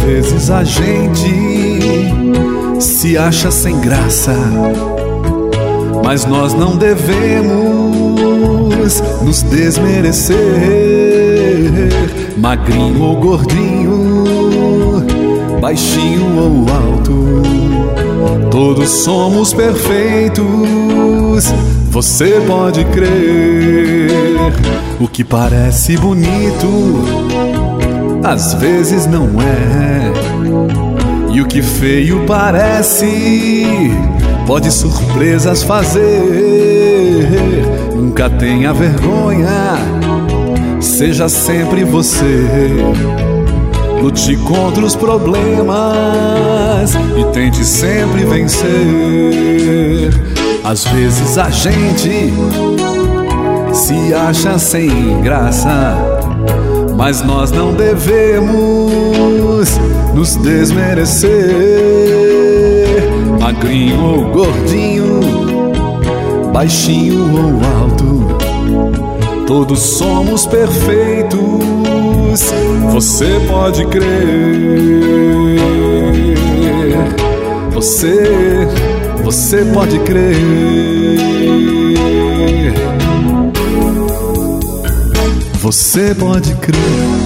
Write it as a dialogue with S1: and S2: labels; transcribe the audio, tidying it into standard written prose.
S1: vezes a gente se acha sem graça, mas nós não devemos nos desmerecer. Magrinho ou gordinho, baixinho ou alto, todos somos perfeitos, você pode crer. O que parece bonito às vezes não é, e o que feio parece pode surpresas fazer. Nunca tenha vergonha, seja sempre você. Lute contra os problemas e tente sempre vencer. Às vezes a gente se acha sem graça, mas nós não devemos nos desmerecer. Magrinho ou gordinho, baixinho ou alto, todos somos perfeitos, você pode crer. Você pode crer. Você pode crer.